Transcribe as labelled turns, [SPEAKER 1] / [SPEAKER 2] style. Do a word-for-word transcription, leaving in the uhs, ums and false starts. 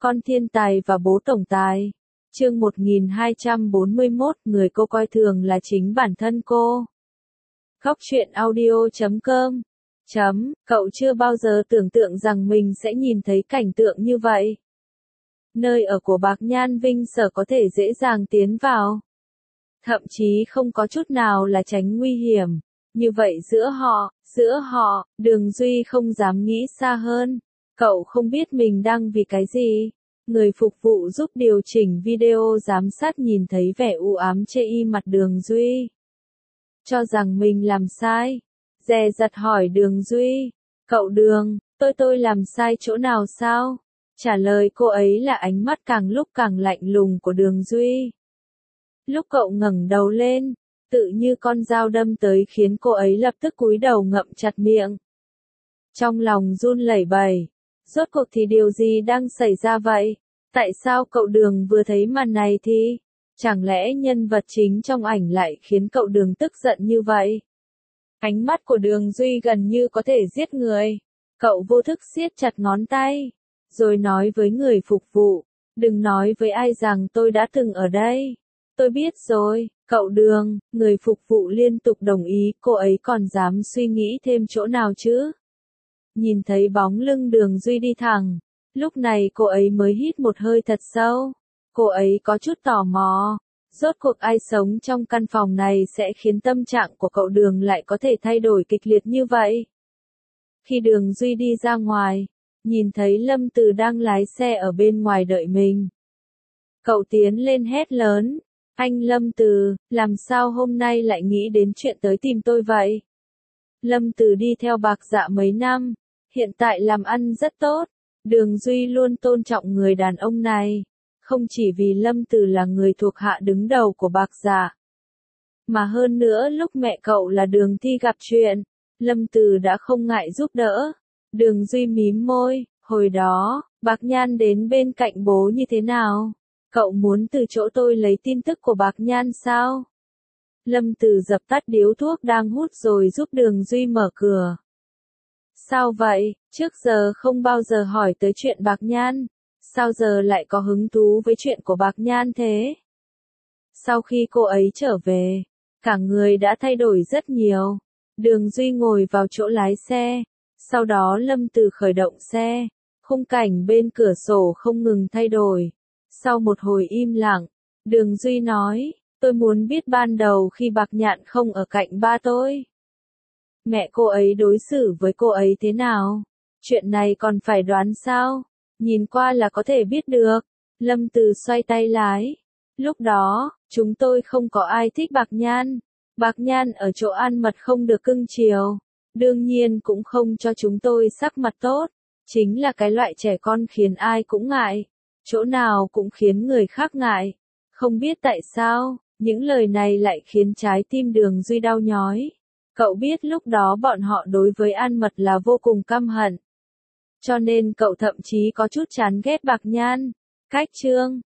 [SPEAKER 1] Con thiên tài và bố tổng tài. Chương một nghìn hai trăm bốn mươi mốt, người cô coi thường là chính bản thân cô. Góc truyện audio chấm com. Chấm, cậu chưa bao giờ tưởng tượng rằng mình sẽ nhìn thấy cảnh tượng như vậy. Nơi ở của Bạc Nhan Vinh Sở có thể dễ dàng tiến vào. Thậm chí không có chút nào là tránh nguy hiểm. Như vậy giữa họ, giữa họ, Đường Duy không dám nghĩ xa hơn. Cậu không biết mình đang vì cái gì. Người phục vụ giúp điều chỉnh video giám sát nhìn thấy vẻ u ám chê y mặt Đường Duy. Cho rằng mình làm sai. Dè dặt hỏi Đường Duy. Cậu Đường, tôi tôi làm sai chỗ nào sao? Trả lời cô ấy là ánh mắt càng lúc càng lạnh lùng của Đường Duy. Lúc cậu ngẩng đầu lên, tự như con dao đâm tới khiến cô ấy lập tức cúi đầu ngậm chặt miệng. Trong lòng run lẩy bẩy. Rốt cuộc thì điều gì đang xảy ra vậy? Tại sao cậu Đường vừa thấy màn này thì? Chẳng lẽ nhân vật chính trong ảnh lại khiến cậu Đường tức giận như vậy? Ánh mắt của Đường Duy gần như có thể giết người. Cậu vô thức siết chặt ngón tay, rồi nói với người phục vụ, đừng nói với ai rằng tôi đã từng ở đây. Tôi biết rồi, cậu Đường, người phục vụ liên tục đồng ý, cô ấy còn dám suy nghĩ thêm chỗ nào chứ? Nhìn thấy bóng lưng Đường Duy đi thẳng, lúc này cô ấy mới hít một hơi thật sâu. Cô ấy có chút tò mò, rốt cuộc ai sống trong căn phòng này sẽ khiến tâm trạng của cậu Đường lại có thể thay đổi kịch liệt như vậy. Khi Đường Duy đi ra ngoài, nhìn thấy Lâm Từ đang lái xe ở bên ngoài đợi mình. Cậu tiến lên hét lớn, anh Lâm Từ, làm sao hôm nay lại nghĩ đến chuyện tới tìm tôi vậy? Lâm Từ đi theo Bạc Dạ mấy năm, hiện tại làm ăn rất tốt. Đường Duy luôn tôn trọng người đàn ông này, không chỉ vì Lâm Từ là người thuộc hạ đứng đầu của Bạc Dạ, mà hơn nữa lúc mẹ cậu là Đường Thi gặp chuyện, Lâm Từ đã không ngại giúp đỡ. Đường Duy mím môi, hồi đó, Bạc Nhan đến bên cạnh bố như thế nào? Cậu muốn từ chỗ tôi lấy tin tức của Bạc Nhan sao? Lâm Từ dập tắt điếu thuốc đang hút rồi giúp Đường Duy mở cửa. Sao vậy, trước giờ không bao giờ hỏi tới chuyện Bạc Nhan, sao giờ lại có hứng thú với chuyện của Bạc Nhan thế? Sau khi cô ấy trở về, cả người đã thay đổi rất nhiều. Đường Duy ngồi vào chỗ lái xe, sau đó Lâm Từ khởi động xe, khung cảnh bên cửa sổ không ngừng thay đổi. Sau một hồi im lặng, Đường Duy nói, tôi muốn biết ban đầu khi Bạc Nhạn không ở cạnh ba tôi, mẹ cô ấy đối xử với cô ấy thế nào? Chuyện này còn phải đoán sao? Nhìn qua là có thể biết được. Lâm Từ xoay tay lái. Lúc đó, chúng tôi không có ai thích Bạc Nhan. Bạc Nhan ở chỗ ăn mật không được cưng chiều. Đương nhiên cũng không cho chúng tôi sắc mặt tốt. Chính là cái loại trẻ con khiến ai cũng ngại. Chỗ nào cũng khiến người khác ngại. Không biết tại sao, những lời này lại khiến trái tim Đường Duy đau nhói. Cậu biết lúc đó bọn họ đối với An Mật là vô cùng căm hận. Cho nên cậu thậm chí có chút chán ghét Bạc Nhan. Cách chương